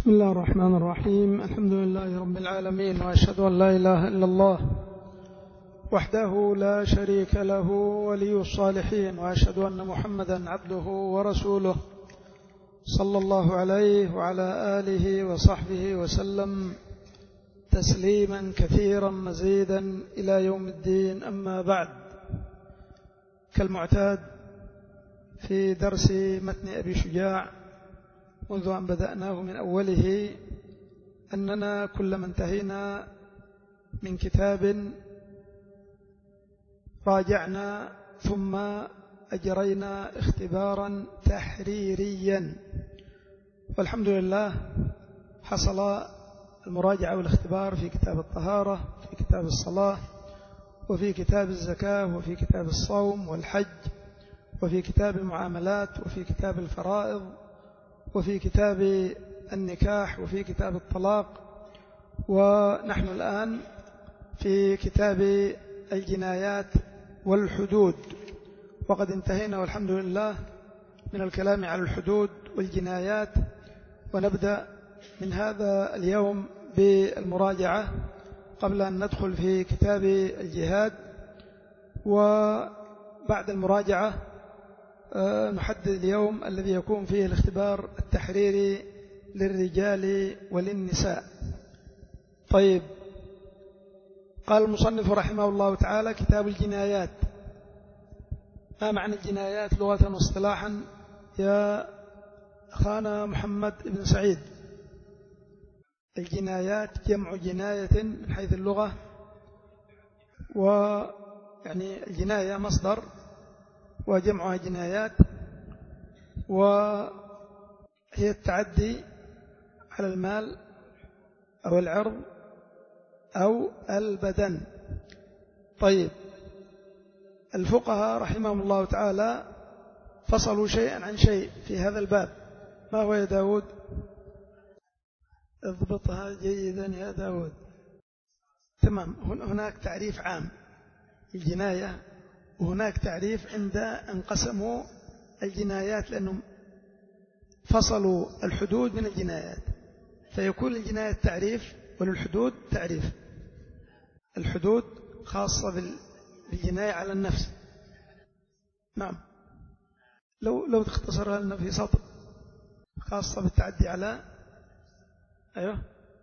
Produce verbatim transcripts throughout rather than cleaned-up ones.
بسم الله الرحمن الرحيم. الحمد لله رب العالمين، وأشهد أن لا إله إلا الله وحده لا شريك له ولي الصالحين، وأشهد أن محمدا عبده ورسوله صلى الله عليه وعلى آله وصحبه وسلم تسليما كثيرا مزيدا إلى يوم الدين. أما بعد، كالمعتاد في درس متن أبي شجاع منذ أن بدأناه من أوله، أننا كلما انتهينا من كتاب راجعنا ثم أجرينا اختبارا تحريريا، والحمد لله حصل المراجعة والاختبار في كتاب الطهارة، في كتاب الصلاة، وفي كتاب الزكاة، وفي كتاب الصوم والحج، وفي كتاب المعاملات، وفي كتاب الفرائض، وفي كتاب النكاح، وفي كتاب الطلاق، ونحن الآن في كتاب الجنايات والحدود. وقد انتهينا والحمد لله من الكلام على الحدود والجنايات، ونبدأ من هذا اليوم بالمراجعة قبل أن ندخل في كتاب الجهاد. وبعد المراجعة نحدد اليوم الذي يكون فيه الاختبار التحريري للرجال وللنساء. طيب، قال المصنف رحمه الله تعالى: كتاب الجنايات. ما معنى الجنايات لغة واصطلاحا يا أخانا محمد بن سعيد؟ الجنايات جمع جناية من حيث اللغة، ويعني الجناية مصدر وجمعها جنايات، وهي التعدي على المال أو العرض أو البدن. طيب، الفقهاء رحمهم الله تعالى فصلوا شيئا عن شيء في هذا الباب. ما هو يا داود؟ اضبطها جيدا يا داود. تمام، هناك تعريف عام الجناية، وهناك تعريف عند انقسموا الجنايات، لأنهم فصلوا الحدود من الجنايات، فيكون الجناية تعريف وللحدود تعريف. الحدود خاصة بالجناية على النفس. نعم، لو لو تختصرها لنا في سطر. خاصة بالتعدي على، أيوه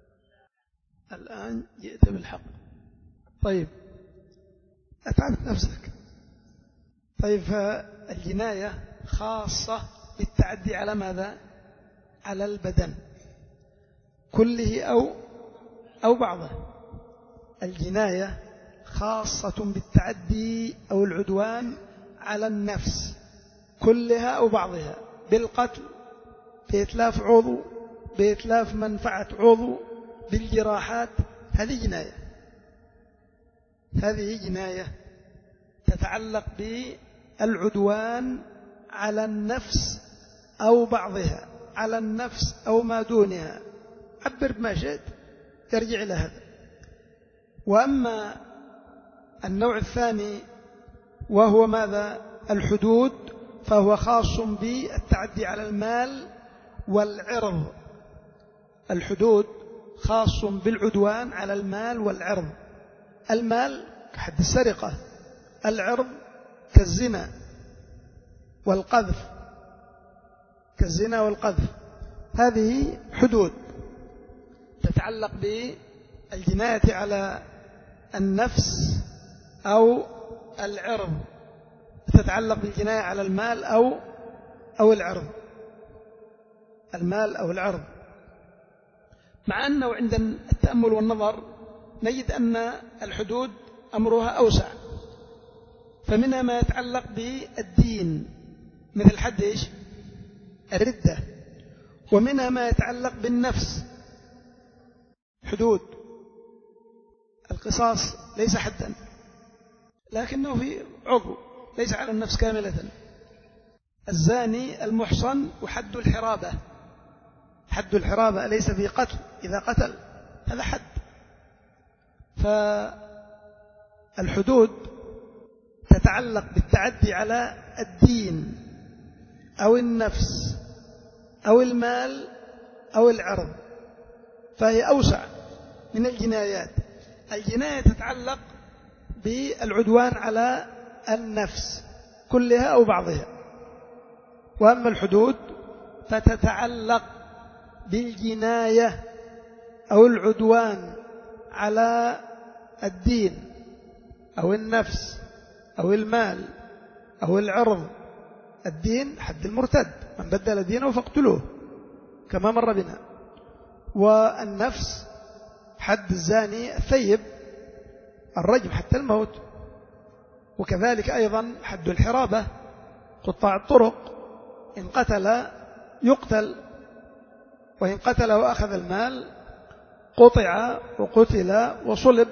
الآن جئت بالحق. طيب، أتعبت نفسك. طيب، فالجناية خاصة بالتعدي على ماذا؟ على البدن كله أو أو بعضه. الجناية خاصة بالتعدي أو العدوان على النفس كلها أو بعضها، بالقتل، بإتلاف عضو، بإتلاف منفعة عضو، بالجراحات. هذه جناية، هذه جناية تتعلق بالعدوان على النفس أو بعضها، على النفس أو ما دونها، عبر بما شئت، يرجع إلى هذا. وأما النوع الثاني وهو ماذا؟ الحدود، فهو خاص بالتعدي على المال والعرض. الحدود خاص بالعدوان على المال والعرض. المال كحد السرقة، العرض كالزنا والقذف، كالزنا والقذف. هذه حدود تتعلق بالجناية على النفس أو العرض، تتعلق بالجناية على المال أو أو العرض، المال أو العرض. مع أنه عند التأمل والنظر نجد أن الحدود أمرها أوسع، فمنها ما يتعلق بالدين مثل حد إيش؟ الردة، ومنها ما يتعلق بالنفس. حدود القصاص ليس حدا، لكنه في عضو، ليس على النفس كاملة. الزاني المحصن وحد الحرابة، حد الحرابة ليس في قتل، إذا قتل هذا حد. فالحدود تتعلق بالتعدي على الدين أو النفس أو المال أو العرض. فهي أوسع من الجنايات. الجناية تتعلق بالعدوان على النفس كلها أو بعضها، وأما الحدود فتتعلق بالجناية أو العدوان على الدين أو النفس أو المال أو العرض. الدين حد المرتد، من بدل دينه فاقتلوه كما مر بنا. والنفس حد الزاني الثيب الرجم حتى الموت. وكذلك أيضا حد الحرابة، قطاع الطرق إن قتل يقتل، وإن قتل وأخذ المال قطع وقتل وصلب.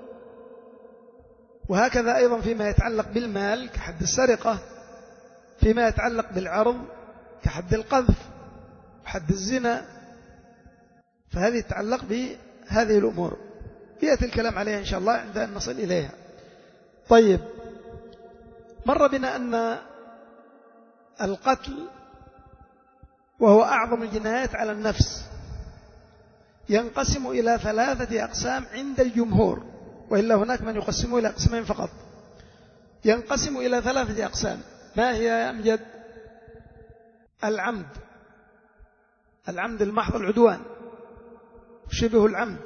وهكذا أيضا فيما يتعلق بالمال كحد السرقة، فيما يتعلق بالعرض كحد القذف وحد الزنا. فهذه تتعلق بهذه الأمور يأتي الكلام عليها إن شاء الله عند أن نصل إليها. طيب، مر بنا أن القتل وهو أعظم الجنايات على النفس ينقسم إلى ثلاثة أقسام عند الجمهور، وإلا هناك من يقسمه إلى قسمين فقط. ينقسم إلى ثلاثة أقسام. ما هي يا أمجد؟ العمد، العمد المحض العدوان، شبه العمد،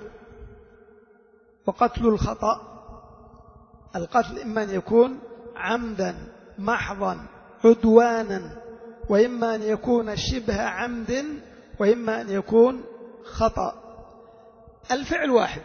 وقتل الخطأ. القتل إما أن يكون عمدا محضا عدوانا، وإما أن يكون شبه عمد، وإما أن يكون خطأ. الفعل واحد،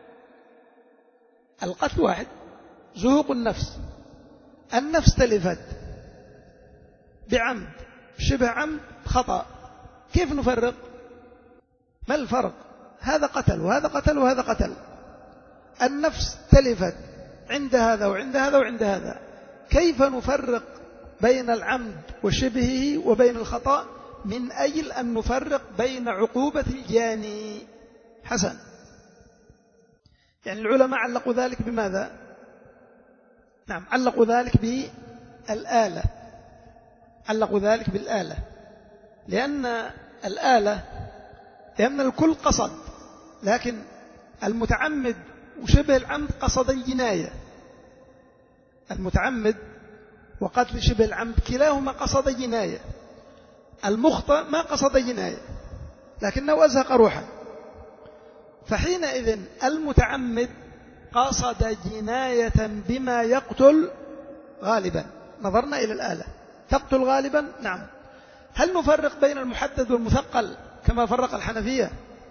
القتل واحد، زهوق النفس. النفس تلفت بعمد، شبه عمد، خطأ. كيف نفرق؟ ما الفرق؟ هذا قتل وهذا قتل وهذا قتل. النفس تلفت عند هذا وعند هذا وعند هذا. كيف نفرق بين العمد وشبهه وبين الخطأ من أجل أن نفرق بين عقوبة الجاني؟ حسن. يعني العلماء علقوا ذلك بماذا؟ نعم، علقوا ذلك بالآلة، علقوا ذلك بالآلة، لأن الآلة لأن الكل قصد، لكن المتعمد وشبه العمد قصد الجناية. المتعمد وقتل شبه العمد كلاهما قصد جناية. المخطئ ما قصد جناية لكنه أزهق روحا. فحينئذ المتعمد قصد جناية بما يقتل غالبا. نظرنا إلى الآلة، تقتل غالبا. نعم. هل نفرق بين المحدد والمثقل كما فرق الحنفية؟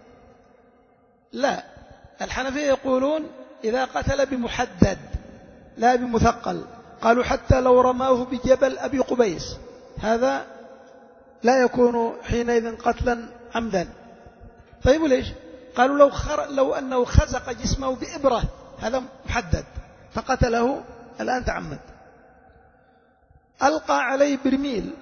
لا، الحنفية يقولون إذا قتل بمحدد لا بمثقل. قالوا حتى لو رماه بجبل أبي قبيس هذا لا يكون حينئذ قتلا عمدا. طيب ليش؟ قالوا لو, خر... لو أنه خزق جسمه بإبرة هذا محدد فقتله الآن تعمد. ألقى عليه برميل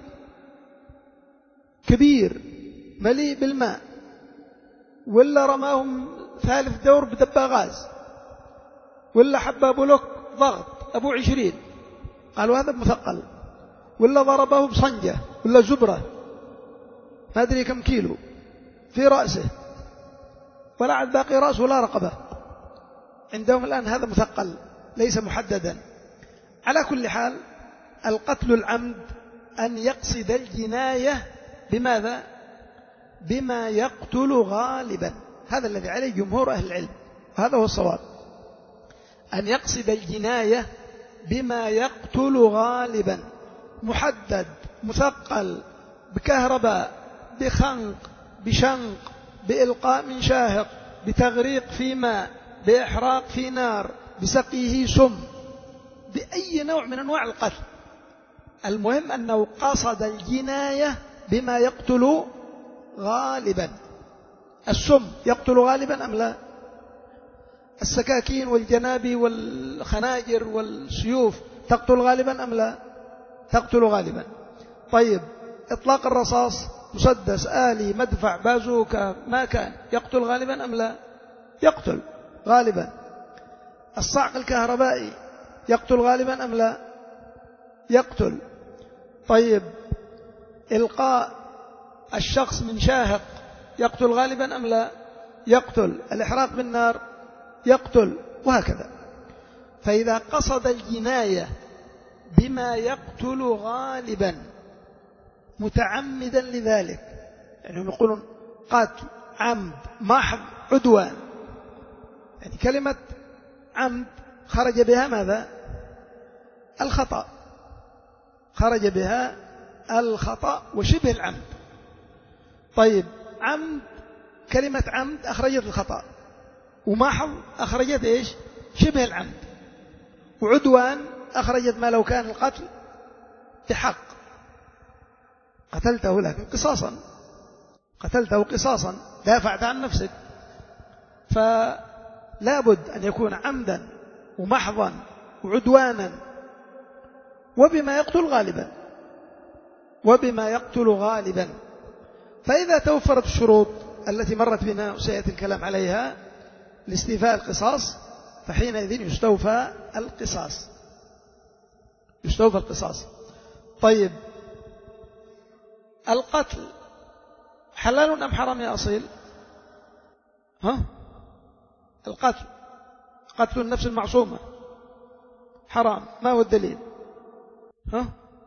كبير مليء بالماء، ولا رماهم ثالث دور بدبا غاز، ولا حباب لك ضغط أبو عشرين، قالوا هذا مثقل. ولا ضربه بصنجة ولا زبرة ما أدري كم كيلو في رأسه، ولا عاد باقي رأس ولا رقبة، عندهم الآن هذا مثقل ليس محددا. على كل حال القتل العمد أن يقصد الجناية بماذا؟ بما يقتل غالبا. هذا الذي عليه جمهور أهل العلم، وهذا هو الصواب، أن يقصد الجناية بما يقتل غالبا، محدد، مثقل، بكهرباء، بخنق، بشنق، بإلقاء من شاهق، بتغريق في ماء، بإحراق في نار، بسقيه سم، بأي نوع من أنواع القتل. المهم أنه قصد الجناية بما يقتل غالبا. السم يقتل غالبا أم لا؟ السكاكين والجنابي والخناجر والسيوف تقتل غالبا أم لا؟ تقتل غالبا. طيب، إطلاق الرصاص، مسدس، آلي، مدفع، بازوكا، ما كان، يقتل غالبا أم لا؟ يقتل غالبا. الصعق الكهربائي يقتل غالبا أم لا؟ يقتل. طيب، إلقاء الشخص من شاهق يقتل غالبا أم لا؟ يقتل، الإحراق بالنار يقتل، وهكذا. فإذا قصد الجناية بما يقتل غالبا متعمدا لذلك، يعني يقولون قتل عمد محض عدوان، يعني كلمة عمد خرج بها ماذا؟ الخطأ، خرج بها الخطأ وشبه العمد. طيب عمد، كلمة عمد أخرجت الخطأ، ومحض أخرجت إيش؟ شبه العمد، وعدوان أخرجت ما لو كان القتل بحق، قتلته لكن قصاصا، قتلته قصاصا، دافعت عن نفسك. فلا بد أن يكون عمدا ومحضا وعدوانا وبما يقتل غالبا، وبما يقتل غالبا. فإذا توفرت الشروط التي مرت بنا وسيأتي الكلام عليها لاستيفاء القصاص، فحينئذ يستوفى القصاص، يستوفى القصاص. طيب القتل حلال أم حرام يا أصيل؟ ها؟ القتل، قتل النفس المعصومة حرام، ما هو الدليل؟ ها؟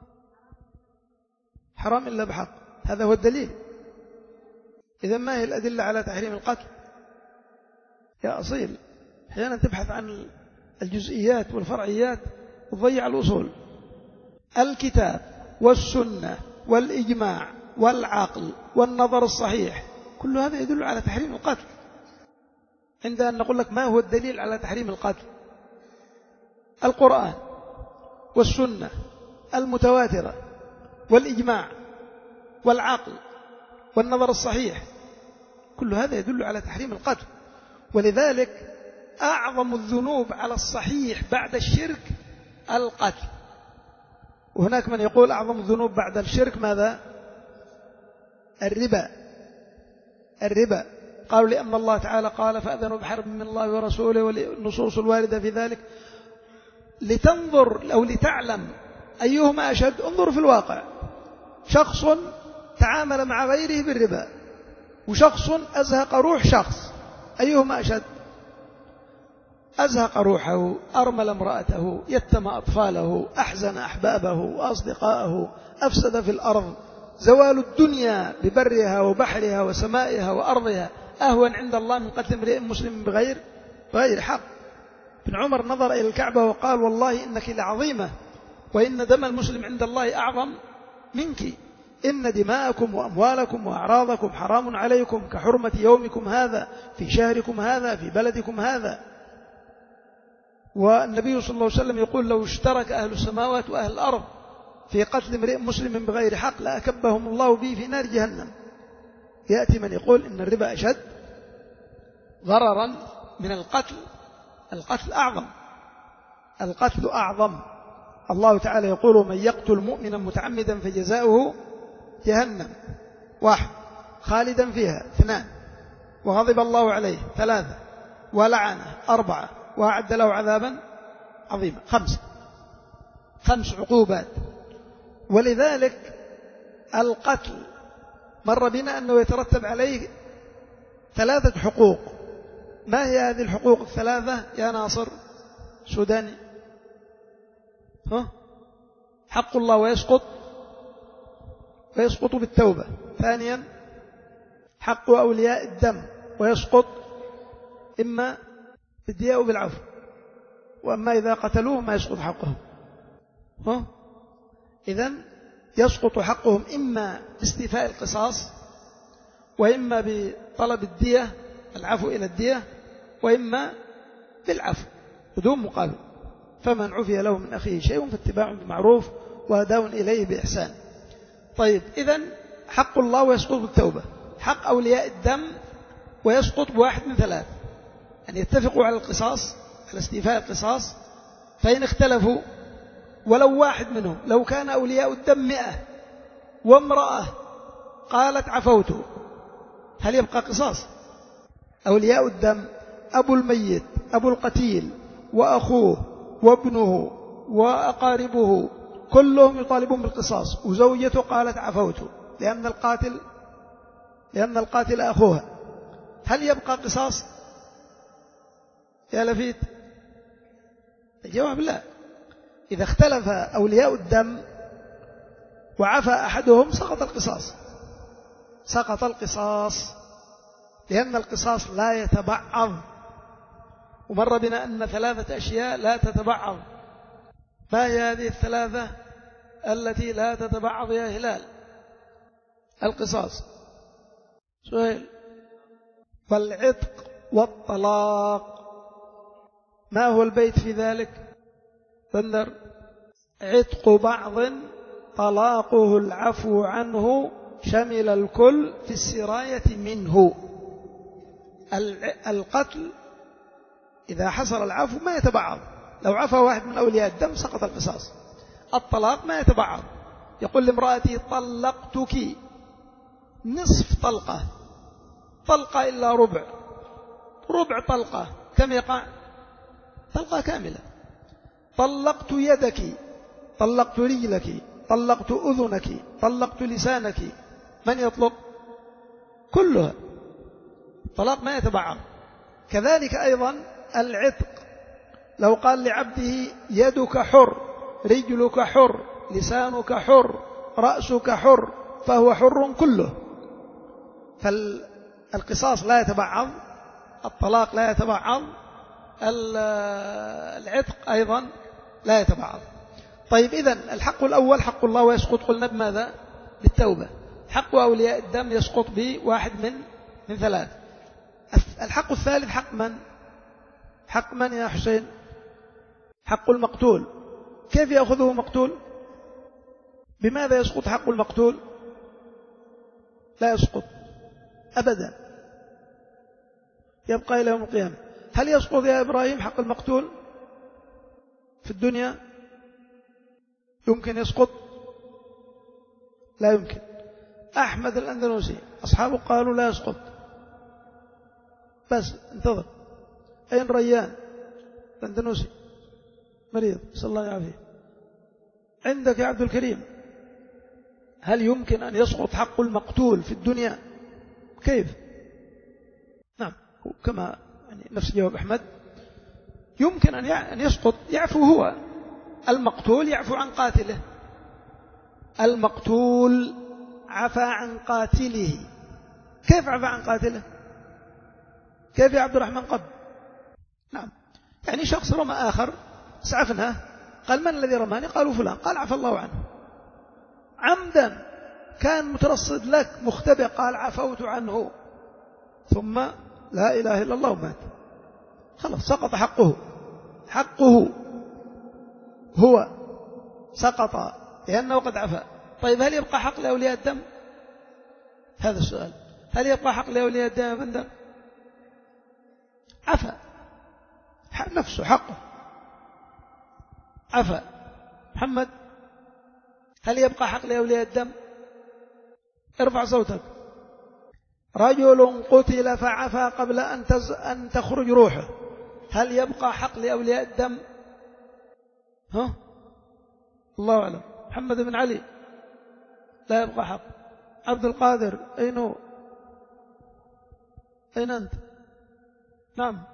حرام إلا بحق، هذا هو الدليل. إذا ما هي الأدلة على تحريم القتل يا أصيل؟ أحيانا تبحث عن الجزئيات والفرعيات وتضيع الأصول. الكتاب والسنة والإجماع والعقل والنظر الصحيح كل هذا يدل على تحريم القتل. عند أن نقول لك ما هو الدليل على تحريم القتل؟ القرآن والسنة المتواترة والإجماع والعقل والنظر الصحيح، كل هذا يدل على تحريم القتل. ولذلك أعظم الذنوب على الصحيح بعد الشرك القتل. وهناك من يقول أعظم الذنوب بعد الشرك ماذا؟ الربا. الربا قالوا لأن الله تعالى قال فأذنوا بحرب من الله ورسوله والنصوص الواردة في ذلك. لتنظر أو لتعلم أيهما أشد، انظر في الواقع، شخص تعامل مع غيره بالربا وشخص أزهق روح شخص، أيهما أشد؟ أزهق روحه، أرمل امرأته، يتم أطفاله، أحزن أحبابه وأصدقائه، أفسد في الأرض. زوال الدنيا ببرها وبحرها وسمائها وأرضها أهون عند الله من قتل امرئ مسلم بغير بغير حق. ابن عمر نظر إلى الكعبة وقال والله إنك لعظيمة وإن دم المسلم عند الله أعظم منك، إن دماءكم وأموالكم وأعراضكم حرام عليكم كحرمة يومكم هذا في شهركم هذا في بلدكم هذا. والنبي صلى الله عليه وسلم يقول لو اشترك أهل السماوات وأهل الأرض في قتل امرئ مسلم بغير حق لأكبهم الله به في نار جهنم. يأتي من يقول إن الربا أشد ضررا من القتل، القتل أعظم، القتل أعظم. الله تعالى يقول من يقتل مؤمنا متعمدا فجزاؤه جهنم، واحد، خالدا فيها، اثنان، وغضب الله عليه، ثلاثة، ولعنه، أربعة، وأعد له عذابا عظيما، خمسة، خمس عقوبات. ولذلك القتل مر بنا أنه يترتب عليه ثلاثة حقوق. ما هي هذه الحقوق الثلاثة يا ناصر سوداني؟ ها؟ حق الله ويسقط ويسقط بالتوبة. ثانيا حق أولياء الدم ويسقط إما بالدية أو بالعفو، وأما إذا قتلوه ما يسقط حقهم. ها؟ إذن يسقط حقهم إما باستيفاء القصاص، وإما بطلب الدية، العفو إلى الدية، وإما بالعفو بدون مقابل. فمن عفي له من أخيه شيء فاتباع بالمعروف وأداء إليه بإحسان. طيب إذن حق الله ويسقط بالتوبة، حق أولياء الدم ويسقط بواحد من ثلاث، أن يتفقوا على القصاص، على استيفاء القصاص، فإن اختلفوا ولو واحد منهم، لو كان أولياء الدم مئة وامرأة قالت عفوت، هل يبقى قصاص؟ أولياء الدم أبو الميت، أبو القتيل، وأخوه وابنه وأقاربه كلهم يطالبون بالقصاص، وزوجته قالت عفوت لأن القاتل لأن القاتل أخوها. هل يبقى قصاص يا لفيت؟ الجواب لا. إذا اختلف أولياء الدم وعفى أحدهم سقط القصاص، سقط القصاص، لأن القصاص لا يتبعض، ومر بنا أن ثلاثة أشياء لا تتبعض. ما هي هذه الثلاثة التي لا تتبعض يا هلال؟ القصاص، سؤال، والعتق والطلاق. ما هو البيت في ذلك؟ بندر. عتق بعض طلاقه العفو عنه شمل الكل في السراية منه. القتل إذا حصل العفو ما يتبعض، لو عفى واحد من أولياء الدم سقط القصاص. الطلاق ما يتبعض، يقول لامرأتي طلقتك نصف طلقة، طلقة إلا ربع، ربع طلقة كم يقع؟ طلقة كاملة. طلقت يدك، طلقت رجلك، طلقت أذنك، طلقت لسانك، من يطلق؟ كلها. طلاق ما يتبعض. كذلك أيضا العتق، لو قال لعبده يدك حر، رجلك حر، لسانك حر، رأسك حر، فهو حر كله. فالقصاص لا يتبعض، الطلاق لا يتبعض، العتق أيضا لا يتبعض. طيب إذن الحق الأول حق الله ويسقط، قلنا بماذا؟ بالتوبة. حق أولياء الدم يسقط بواحد من من ثلاث. الحق الثالث حق من؟ حق من يا حسين؟ حق المقتول. كيف يأخذه مقتول؟ بماذا يسقط حق المقتول؟ لا يسقط أبدا، يبقى إلى يوم القيامة. هل يسقط يا إبراهيم حق المقتول في الدنيا؟ يمكن يسقط؟ لا يمكن. أحمد الأندلسي أصحابه قالوا لا يسقط. بس انتظر. أين ريان الأندلسي؟ مريض، صلى الله عليه. عندك يا عبد الكريم، هل يمكن أن يسقط حق المقتول في الدنيا؟ كيف؟ نعم، كما يعني نفس جواب أحمد، يمكن أن يسقط، يعفو هو المقتول، يعفو عن قاتله. المقتول عفى عن قاتله. كيف عفى عن قاتله؟ كيف يا عبد الرحمن قب؟ نعم، يعني شخص رمى آخر، اسعفناه، قال من الذي رماني؟ قالوا فلان، قال عفى الله عنه. عمدا كان مترصد لك مختبئ، قال عفوت عنه، ثم لا إله إلا الله ومات، خلاص سقط حقه، حقه هو سقط لأنه قد عفى. طيب هل يبقى حق لأولياء الدم؟ هذا السؤال، هل يبقى حق لأولياء الدم يا بندر؟ عفى نفسه، حقه عفى. محمد، هل يبقى حق لأولياء الدم؟ ارفع صوتك. رجل قتل فعفى قبل أن, تز... أن تخرج روحه، هل يبقى حق لأولياء الدم؟ ها؟ الله أعلم. محمد بن علي، لا يبقى حق. عبد القادر، أين هو؟ أين أنت؟ نعم،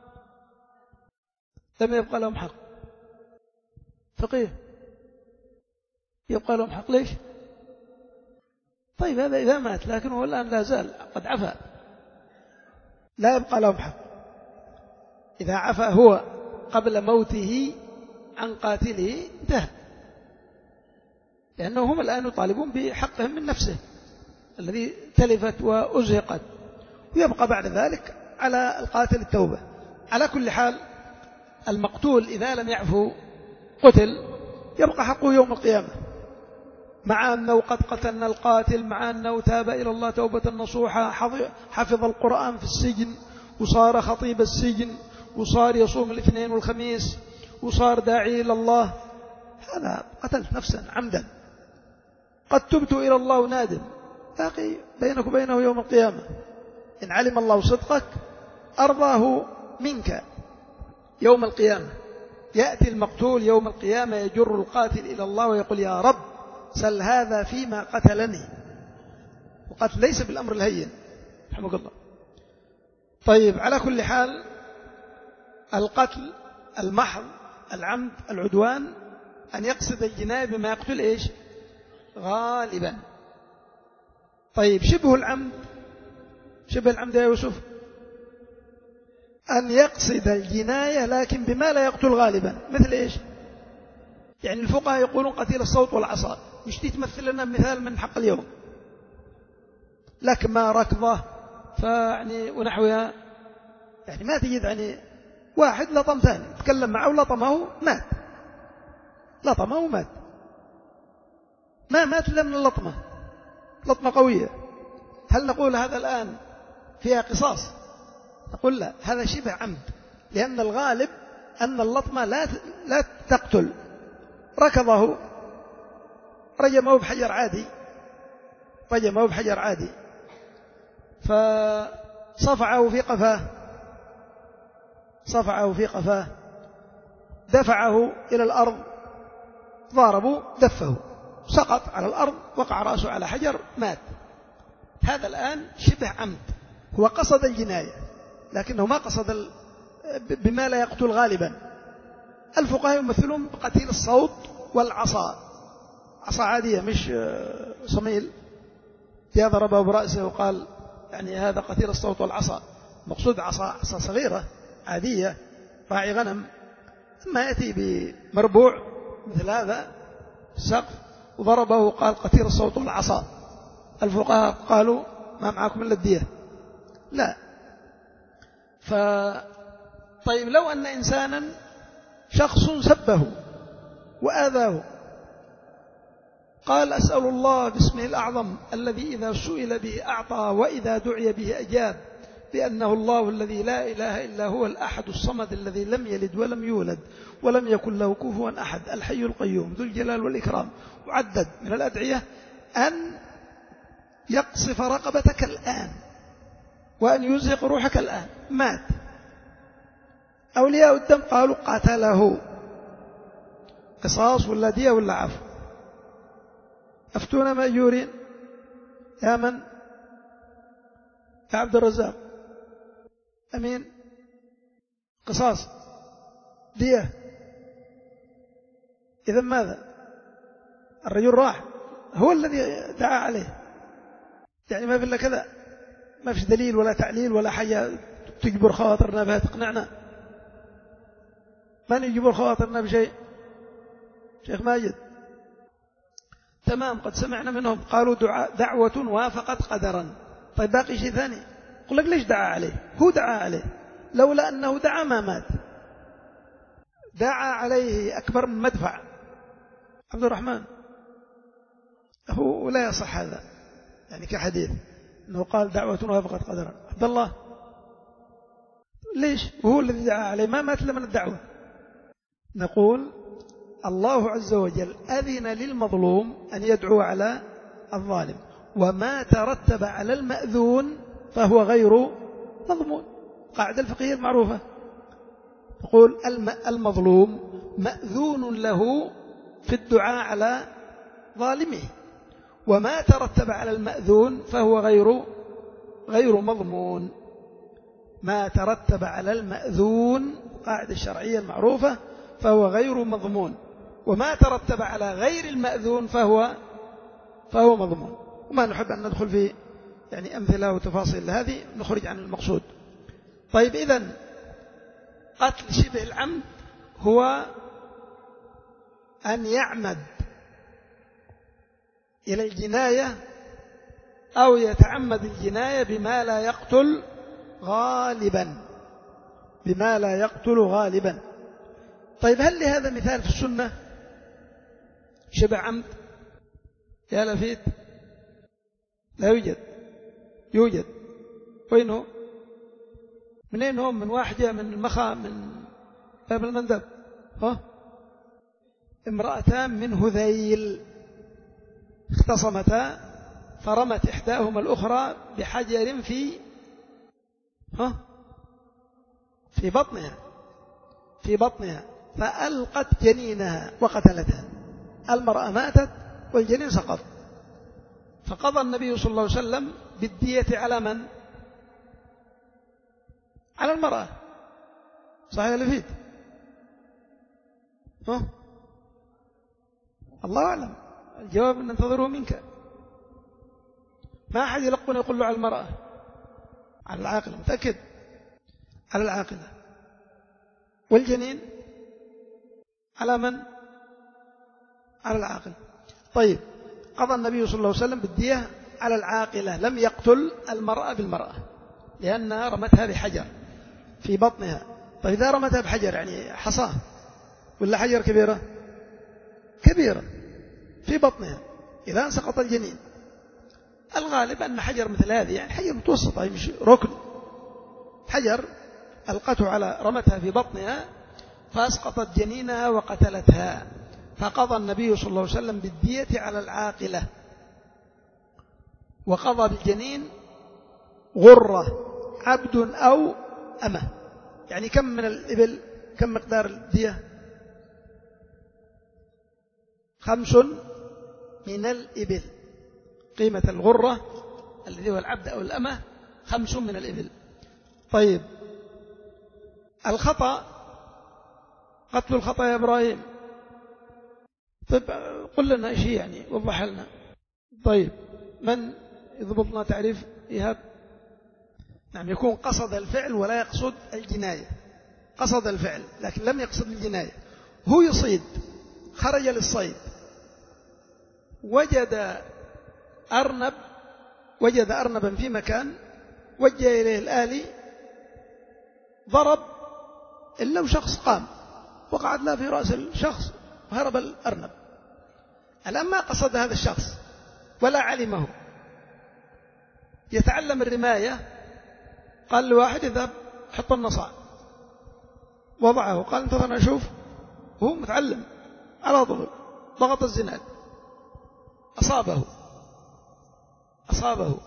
لم يبقى لهم حق. فقيه، يبقى لهم حق ليش؟ طيب هذا إذا مات، لكن هو الآن لا زال قد عفى، لا يبقى لهم حق. إذا عفى هو قبل موته عن قاتله انتهى، لأنه هم الآن يطالبون بحقهم من نفسه الذي تلفت وأزهقت، ويبقى بعد ذلك على القاتل التوبة. على كل حال المقتول إذا لم يعفو قتل، يبقى حقه يوم القيامة، مع أنه قد قتلنا القاتل، مع أنه تاب إلى الله توبة نصوحا، حفظ القرآن في السجن، وصار خطيب السجن، وصار يصوم الاثنين والخميس، وصار داعي إلى الله. هذا قتلت نفسا عمدا، قد تبت إلى الله نادم، باقي بينك وبينه يوم القيامة. إن علم الله صدقك أرضاه منك يوم القيامة. يأتي المقتول يوم القيامة يجر القاتل إلى الله ويقول يا رب سل هذا فيما قتلني. وقتل ليس بالأمر الهين، رحمك الله. طيب على كل حال القتل المحض العمد العدوان أن يقصد الجناية بما يقتل إيش غالبا. طيب شبه العمد، شبه العمد يا يوسف أن يقصد الجناية لكن بما لا يقتل غالبا. مثل إيش؟ يعني الفقهاء يقولون قتيل الصوت والعصا، مش تمثل لنا مثال من حق اليوم، لكما ركضة فيعني ونحوها، يعني ما تجد يعني واحد لطم ثاني تكلم معه لطمه مات، لطمه مات، ما مات إلا من اللطمة، لطمة قوية. هل نقول هذا الآن فيها قصاص؟ نقول لا، هذا شبه عمد، لأن الغالب أن اللطمة لا لا تقتل. ركضه رجمه بحجر عادي، رجمه بحجر عادي فصفعه في قفاه، صفعه في قفاه دفعه إلى الأرض، ضاربه دفه، سقط على الأرض، وقع رأسه على حجر مات. هذا الآن شبه عمد، هو قصد الجناية لكنه ما قصد بما لا يقتل غالبا. الفقهاء يمثلون بقتيل الصوت والعصا، عصا عادية مش صميل جاء ضربه برأسه وقال يعني هذا قتيل الصوت والعصا، مقصود عصا عصا صغيرة عادية راعي غنم، ثم يأتي بمربوع مثل هذا السقف وضربه وقال قتيل الصوت والعصا. الفقهاء قالوا ما معكم إلا الدية. لا. ف طيب لو أن إنسانا شخص سبه وآذاه، قال أسأل الله باسمه الأعظم الذي إذا سئل به أعطى وإذا دعي به أجاب، بأنه الله الذي لا إله إلا هو الأحد الصمد الذي لم يلد ولم يولد ولم يكن له كفوا أحد الحي القيوم ذو الجلال والإكرام، وعدد من الأدعية أن يقصف رقبتك الآن وأن يزهق روحك الآن، مات. أولياء الدم قالوا قتله، قصاص ولا دية ولا عفو؟ أفتونا مأجورين يا من؟ يا عبد الرزاق أمين، قصاص دية، إذا ماذا؟ الرجل راح هو الذي دعا عليه، يعني ما في إلا كذا، ما فيش دليل ولا تعليل ولا حاجة تجبر خواطرنا بها تقنعنا، ما نجبر خواطرنا بشيء. شيخ ماجد تمام، قد سمعنا منهم قالوا دعوة وافقت قدرا. طيب باقي شيء ثاني؟ قل لك ليش دعا عليه؟ هو دعا عليه، لولا أنه دعا ما مات. دعا عليه أكبر من مدفع. عبد الرحمن هو لا يصح هذا يعني كحديث أنه قال دعوة وافقت قدرا. عبد الله ليش؟ وهو الذي دعا عليه ما مات لمن الدعوة. نقول الله عز وجل أذن للمظلوم أن يدعو على الظالم، وما ترتب على المأذون فهو غير مضمون. قاعدة الفقهية المعروفة تقول المظلوم مأذون له في الدعاء على ظالمه، وما ترتب على المأذون فهو غير غير مضمون. ما ترتب على المأذون قاعدة الشرعية المعروفة فهو غير مضمون، وما ترتب على غير المأذون فهو فهو مضمون. وما نحب أن ندخل في يعني أمثلة وتفاصيل هذه، نخرج عن المقصود. طيب إذن قتل شبه العمد هو أن يعمد إلى الجناية أو يتعمد الجناية بما لا يقتل غالبا، بما لا يقتل غالبا. طيب هل لهذا مثال في السنة؟ شبه عمد يا لفيت؟ لا يوجد. يوجد وين هو؟ منين هم؟ من واحدة من المخا من باب المندب. ها؟ امرأتان من هذيل اختصمتا فرمت إحداهما الأخرى بحجر في ها في بطنها في بطنها فألقت جنينها وقتلتها. المرأة ماتت والجنين سقط، فقضى النبي صلى الله عليه وسلم بالدية على من؟ على المرأة. صحيح ولا فيد؟ ها؟ الله أعلم، الجواب ننتظره منك. ما أحد يلقون يقول له على المرأة، على العاقلة. متأكد؟ على العاقلة. والجنين على من؟ على العاقل. طيب، قضى النبي صلى الله عليه وسلم بالدية على العاقلة، لم يقتل المرأة بالمرأة لأنها رمتها بحجر في بطنها. طيب إذا رمتها بحجر يعني حصاه ولا حجر كبيرة؟ كبيرة في بطنها، إذا سقط الجنين. الغالب أن حجر مثل هذه يعني حجر متوسط، أي مش ركن، حجر ألقته على رمتها في بطنها فأسقطت جنينها وقتلتها، فقضى النبي صلى الله عليه وسلم بالدية على العاقلة، وقضى بالجنين غرة عبد أو أمة. يعني كم من الإبل، كم مقدار الدية؟ خمس من الإبل، قيمة الغرة الذي هو العبد أو الأمة خمس من الإبل. طيب الخطأ، قتل الخطأ يا إبراهيم. طيب قل لنا إيش يعني، وضح لنا. طيب من يضبط لنا تعريف إيهاب؟ نعم، يكون قصد الفعل ولا يقصد الجناية. قصد الفعل لكن لم يقصد الجناية. هو يصيد، خرج للصيد، وجد أرنب، وجد أرنبا في مكان، وجه إليه الآلي، ضرب إلا وشخص قام وقعد له في رأس الشخص وهرب الأرنب. الآن ما قصد هذا الشخص ولا علمه، يتعلم الرماية، قال لواحد اذهب حط النصاع، وضعه، قال انتظر أشوف، هو متعلم على طول، ضغط الزناد، أصابه أصابه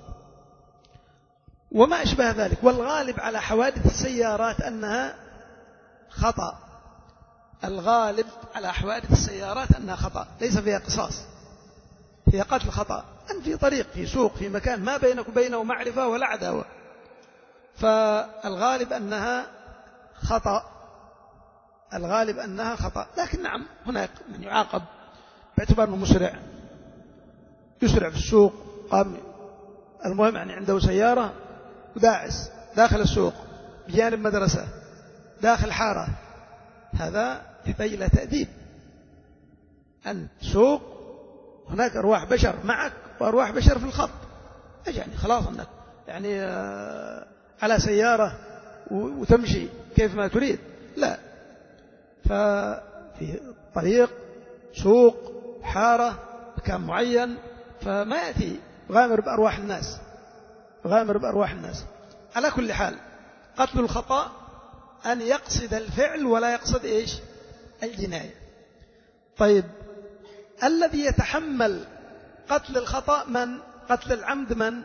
وما أشبه ذلك. والغالب على حوادث السيارات أنها خطأ، الغالب على حوادث السيارات أنها خطأ، ليس فيها قصاص، هي قتل خطأ. أن في طريق، في سوق، في مكان ما بينك وبينه معرفة ولا عداوة، فالغالب أنها خطأ، الغالب أنها خطأ. لكن نعم هناك من يعاقب باعتبار أنه مسرع، يسرع في السوق، قام المهم يعني عنده سيارة وداعس داخل السوق بجانب مدرسة داخل حارة، هذا يحتاج إلى تأديب. أنت سوق، هناك أرواح بشر معك وأرواح بشر في الخط، يعني خلاص أنك يعني على سيارة وتمشي كيف ما تريد، لا، ففي طريق، سوق، حارة، مكان معين، فما يأتي غامر بأرواح الناس، غامر بأرواح الناس. على كل حال قتل الخطأ أن يقصد الفعل ولا يقصد إيش؟ الجناية. طيب الذي يتحمل قتل الخطأ من؟ قتل العمد من؟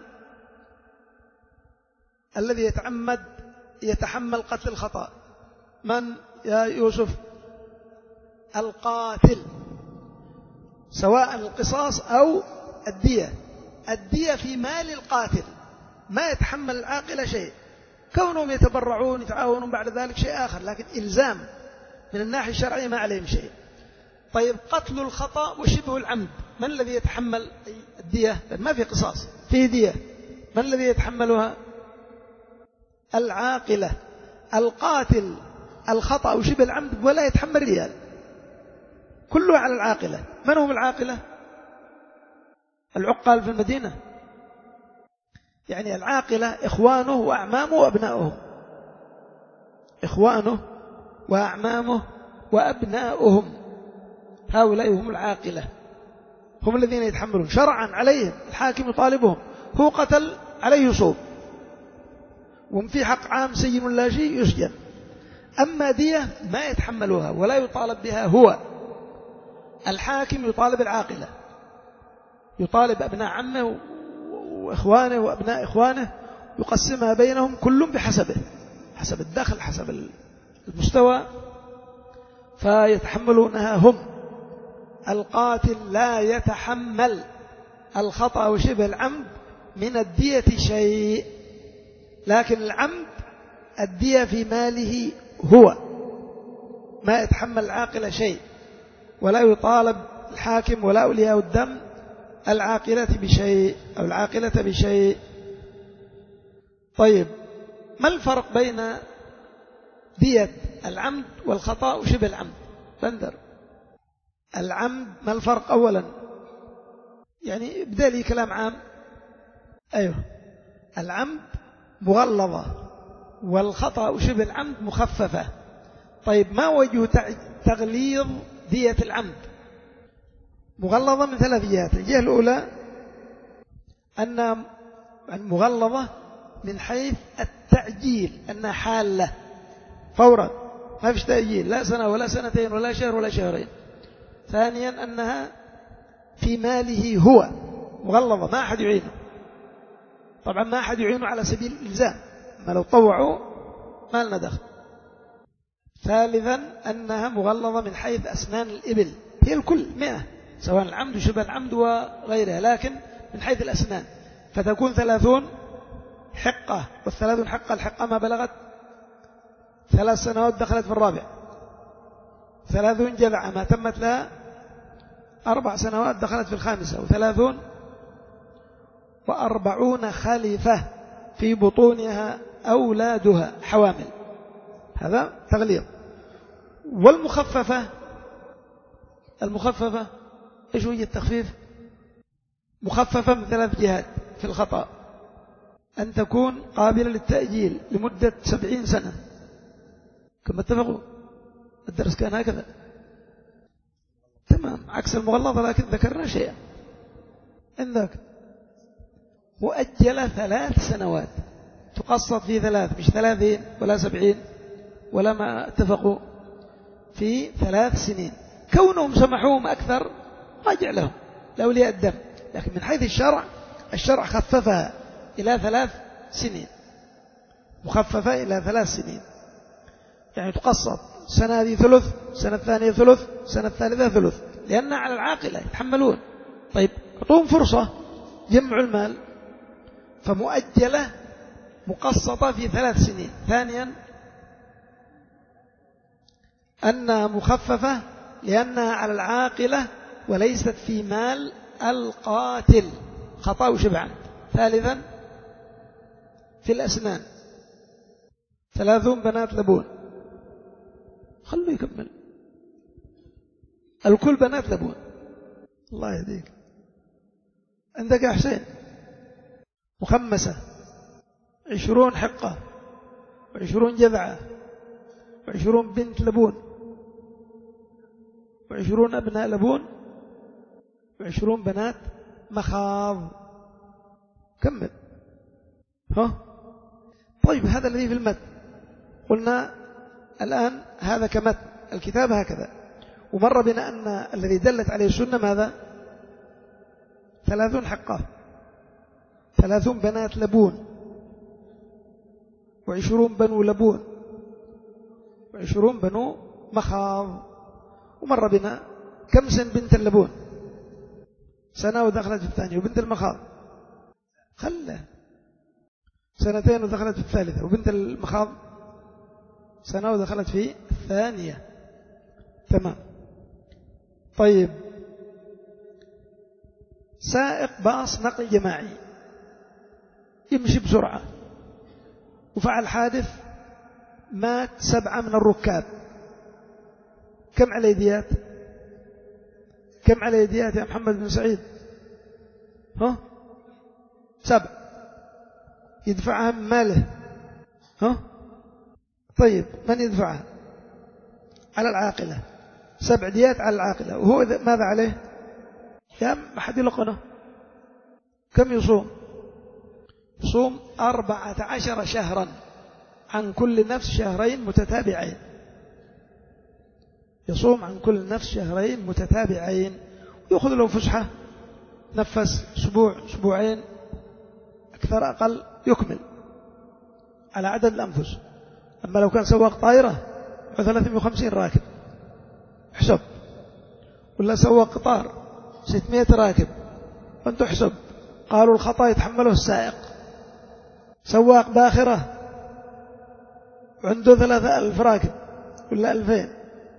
الذي يتعمد يتحمل قتل الخطأ من يا يوسف؟ القاتل، سواء القصاص أو الدية. الدية في مال القاتل، ما يتحمل العاقلة شيء، كونهم يتبرعون يتعاونون بعد ذلك شيء آخر، لكن إلزام من الناحية الشرعية ما عليهم شيء. طيب قتل الخطأ وشبه العمد، من الذي يتحمل الدية؟ ما في قصاص، في دية، من الذي يتحملها؟ العاقلة. القاتل الخطأ وشبه العمد ولا يتحمل ريال، كله على العاقلة. من هم العاقلة؟ العقال في المدينة، يعني العاقلة إخوانه وأعمامه وأبناؤهم، إخوانه وأعمامه وأبناؤهم، هؤلاء هم العاقلة، هم الذين يتحملون شرعا عليهم، الحاكم يطالبهم، هو قتل عليه صوب، وهم في حق عام سجن لا شيء يسجن. أما دية ما يتحملها ولا يطالب بها هو، الحاكم يطالب العاقلة، يطالب أبناء عمه وإخوانه وأبناء إخوانه، يقسمها بينهم كل بحسبه، حسب الدخل، حسب المستوى، فيتحملونها هم. القاتل لا يتحمل الخطأ وشبه العمد من الدية شيء، لكن العمد الدية في ماله هو، ما يتحمل العاقلة شيء، ولا يطالب الحاكم ولا أولياء الدم العاقلة بشيء أو العاقلة بشيء. طيب ما الفرق بين دية العمد والخطأ وشبه العمد؟ بندر العمد ما الفرق أولا؟ يعني ابدأ لي كلام عام. أيوه، العمد مغلظة والخطأ وشبه العمد مخففة. طيب ما وجه تغليظ دية العمد؟ مغلظة من ثلاث جهات. الجهة الأولى أن مغلظة من حيث التعجيل، أنها حالة فورا، ما فيش تأجيل، لا سنة ولا سنتين ولا شهر ولا شهرين. ثانيا أنها في ماله هو، مغلظة ما أحد يعينه، طبعا ما أحد يعينه على سبيل الإلزام، ما لو طوعوا ما لنا دخل. ثالثا أنها مغلظة من حيث أسنان الإبل، هي الكل مئة، سواء العمد وشبه العمد وغيرها، لكن من حيث الأسنان فتكون ثلاثون حقة، والثلاثون حقة الحقة ما بلغت ثلاث سنوات دخلت في الرابع. ثلاثون جذعة ما تمت لها أربع سنوات دخلت في الخامسة. وثلاثون وأربعون خليفة في بطونها أولادها حوامل، هذا تغليظ. والمخففة، المخففة إيش وجه التخفيف؟ مخففة من ثلاث جهات في الخطأ: أن تكون قابلة للتأجيل لمدة سبعين سنة كما اتفقوا، الدرس كان هكذا تمام، عكس المغلظة، لكن ذكرنا شيئا. عندك مؤجلة ثلاث سنوات، تقسط في ثلاث، مش ثلاثين ولا سبعين ولا ما اتفقوا، في ثلاث سنين. كونهم سمحوهم أكثر راجع لهم لأولياء الدم، لكن من حيث الشرع، الشرع خففها إلى ثلاث سنين، مخففة إلى ثلاث سنين، يعني تقسط سنة هذه ثلث، سنة الثانية ثلث، سنة الثالثة ثلث، لأنها على العاقلة يتحملون. طيب أعطوهم فرصة جمعوا المال، فمؤجلة مقسطة في ثلاث سنين. ثانيا أنها مخففة لأنها على العاقلة وليست في مال القاتل، خطأ وشبه عمد. ثالثا في الأسنان، ثلاثون بنات لبون، خلوا يكمل، الكل بنات لبون، الله يهديك. عندك يا حسين مخمسة، عشرون حقة، وعشرون جذعة، وعشرون بنت لبون، وعشرون أبناء لبون، وعشرون بنات مخاض. كمل. ها طيب هذا الذي في المتن، قلنا الآن هذا كمتن الكتاب هكذا، ومر بنا أن الذي دلت عليه السنة ماذا؟ ثلاثون حقة، ثلاثون بنات لبون، وعشرون بنو لبون، وعشرون بنو مخاض. ومر بنا كم سن بنت اللبون؟ سنة ودخلت في الثانية. وبنت المخاض خله سنتين ودخلت في الثالثة. وبنت المخاض سنة ودخلت في الثانية. تمام. طيب سائق باص نقل جماعي يمشي بسرعة وفعل حادث، مات سبعة من الركاب، كم عليه ديات؟ كم عليه ديات يا محمد بن سعيد؟ ها سبع، يدفعها من ماله. ها طيب من يدفعها؟ على العاقلة، سبع ديات على العاقلة. وهو ماذا عليه؟ يا ما حد يلقنه. كم يصوم؟ يصوم أربعة عشر شهرا، عن كل نفس شهرين متتابعين، يصوم عن كل نفس شهرين متتابعين، ويأخذ له فسحة، نفس أسبوع أسبوعين أكثر أقل يكمل على عدد الأنفس. أما لو كان سواق طائرة ثلاثمائة وخمسين راكب حسب، ولا سواق قطار ستمائة راكب فأنت حسب. قالوا الخطأ يتحمله السائق. سواق باخرة عنده ثلاثة ألف راكب ولا ألفين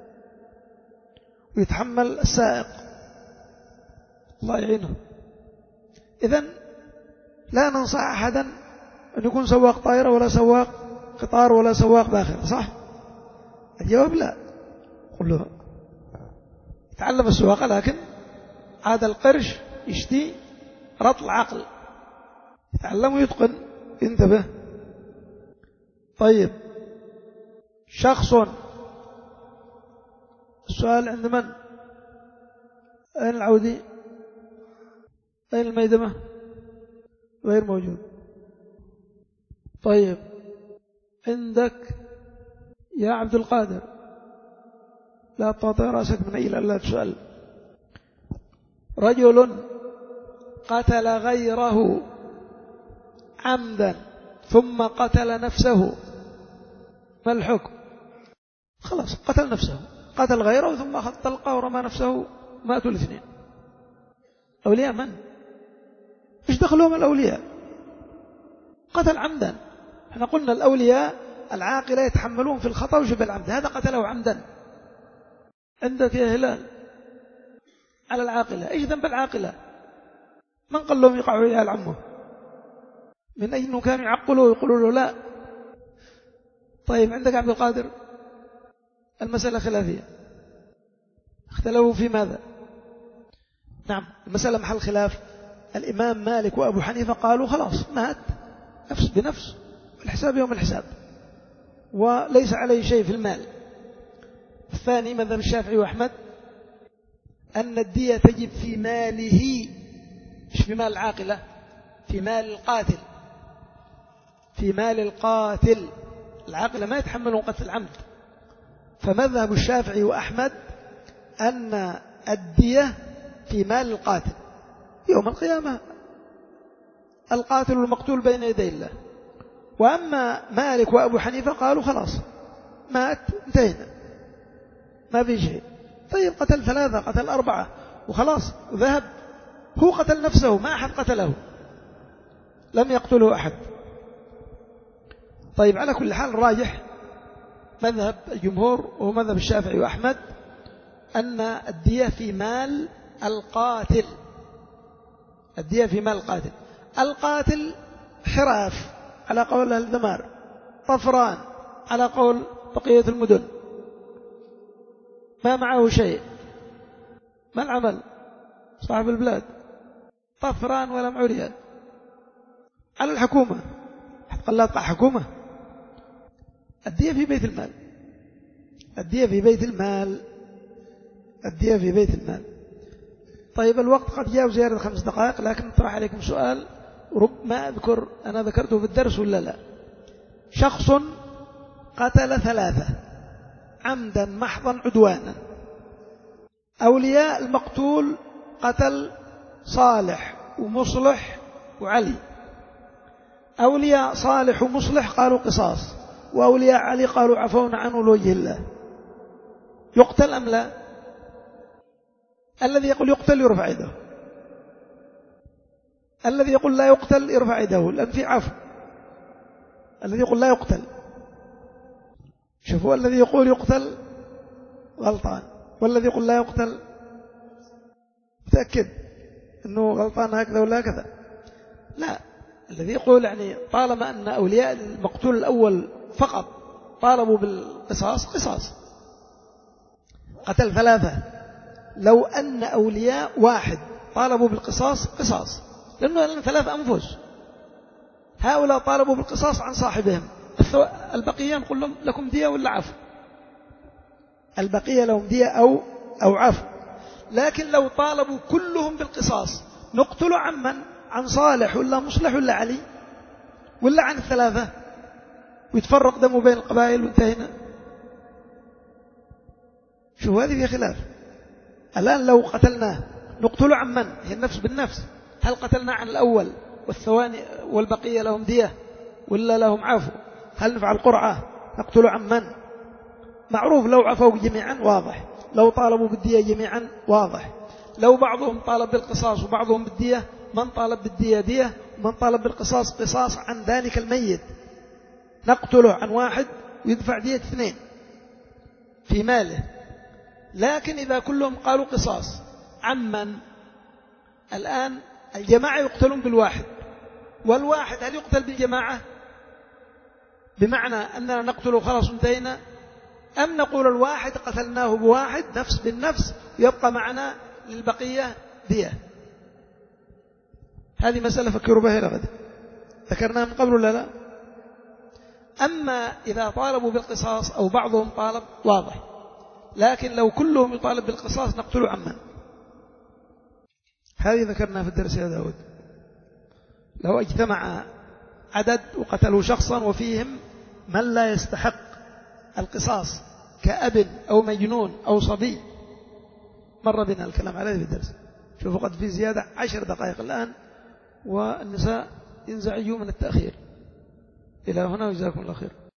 ويتحمل السائق الله يعينه. إذن لا ننصح أحدا أن يكون سواق طائرة ولا سواق قطار ولا سواق باخرة، صح؟ الجواب لا. قل له تعلم السواقة لكن عاد القرش يشتي رطل العقل، يتعلم ويتقن، انتبه. طيب شخص، السؤال عند من؟ أين العودي؟ أين الميدمة؟ غير موجود. طيب عندك يا عبد القادر، لا تطأ رأسك من إلى لا تسأل. رجل قتل غيره عمدا ثم قتل نفسه، ما الحكم؟ خلاص قتل نفسه، قتل غيره ثم أخذ طلقة ورمى نفسه، ماتوا الاثنين. أولياء من؟ إيش دخلهم الأولياء؟ قتل عمدا. احنا قلنا الأولياء العاقلة يتحملون في الخطأ وشبه العمد، هذا قتله عمدا. عندك يا هلال على العاقلة، إيش ذنب العاقلة؟ من قال لهم يقعوا عيال عمه؟ من أنه كانوا يعقلوا ويقولوا له لا. طيب عندك عبد القادر، المسألة خلافية، اختلفوا في ماذا؟ نعم المسألة محل خلاف. الإمام مالك وأبو حنيفة قالوا خلاص مات نفس بنفس، والحساب يوم الحساب وليس عليه شيء في المال. الثاني مذهب الشافعي وأحمد أن الدية تجب في ماله، مش في مال العاقلة، في مال القاتل، في مال القاتل. العاقلة ما يتحملون قتل العمد. فمذهب الشافعي وأحمد أن الدية في مال القاتل يوم القيامة، القاتل والمقتول بين يدي الله. وأما مالك وأبو حنيفة قالوا خلاص مات انتهينا ما في شيء. طيب قتل ثلاثة قتل أربعة وخلاص ذهب، هو قتل نفسه ما أحد قتله، لم يقتله أحد. طيب على كل حال الراجح مذهب الجمهور وهو مذهب الشافعي وأحمد أن الدية في مال القاتل، الدية في مال القاتل. القاتل حراف على قول أهل الدمار، طفران على قول بقية المدن، ما معه شيء، ما العمل؟ صاحب البلاد طفران ولا معه ريال. على الحكومة قال لا تقع حكومة، الدية في بيت المال، الدية في بيت المال، الدية في بيت المال. طيب الوقت قد جاء زيادة خمس دقائق، لكن اطرح عليكم سؤال رب ما أذكر أنا ذكرته في الدرس ولا لا. شخص قتل ثلاثة عمدا محضا عدوانا، أولياء المقتول قتل صالح ومصلح وعلي، أولياء صالح ومصلح قالوا قصاص، وأولياء علي قالوا عفونا عنه لوجه الله. يقتل أم لا؟ الذي يقول يقتل يرفع يده، الذي يقول لا يقتل يرفع يده، لأن في عفو. الذي يقول لا يقتل، شوفوا الذي يقول يقتل غلطان، والذي يقول لا يقتل متأكد أنه غلطان هكذا ولا كذا. لا، الذي يقول يعني طالما أن أولياء المقتول الأول فقط طالبوا بالقصاص قصاص. قتل ثلاثة، لو أن أولياء واحد طالبوا بالقصاص قصاص، لأنه ثلاث أنفس، هؤلاء طالبوا بالقصاص عن صاحبهم، البقية نقول لهم لكم دية ولا عفو، البقية لهم دية أو, أو عفو. لكن لو طالبوا كلهم بالقصاص نقتل عن من؟ عن صالح ولا مصلح ولا علي ولا عن الثلاثة، ويتفرق دمه بين القبائل وانتهينا. شو هذه في خلاف. الآن لو قتلناه نقتل عن من؟ هي النفس بالنفس، هل قتلنا عن الأول والثواني والبقية لهم دية ولا لهم عفو؟ هل نفعل قرعة نقتل عن من؟ معروف لو عفوا جميعا واضح، لو طالبوا بالدية جميعا واضح، لو بعضهم طالب بالقصاص وبعضهم بالدية، من طالب بالدية دية ومن طالب بالقصاص قصاص عن ذلك الميت، نقتله عن واحد ويدفع دية اثنين في ماله. لكن إذا كلهم قالوا قصاص عمن، الآن الجماعة يقتلون بالواحد، والواحد هل يقتل بالجماعة بمعنى أننا نقتل خلاص انتهينا، أم نقول الواحد قتلناه بواحد نفس بالنفس يبقى معنا للبقية دية؟ هذه مسألة فكروا بها إلى غد، ذكرناها من قبل ولا لا؟ أما إذا طالبوا بالقصاص أو بعضهم طالب واضح، لكن لو كلهم يطالب بالقصاص نقتل عمن. هذه ذكرناها في الدرس يا داود. لو اجتمع عدد وقتلوا شخصا وفيهم من لا يستحق القصاص كأب أو مجنون أو صبي، مر بنا الكلام عليه في الدرس. شوفوا قد في زيادة عشر دقائق الآن والنساء ينزعجوا من التأخير. إلى هنا وجزاكم الله خير.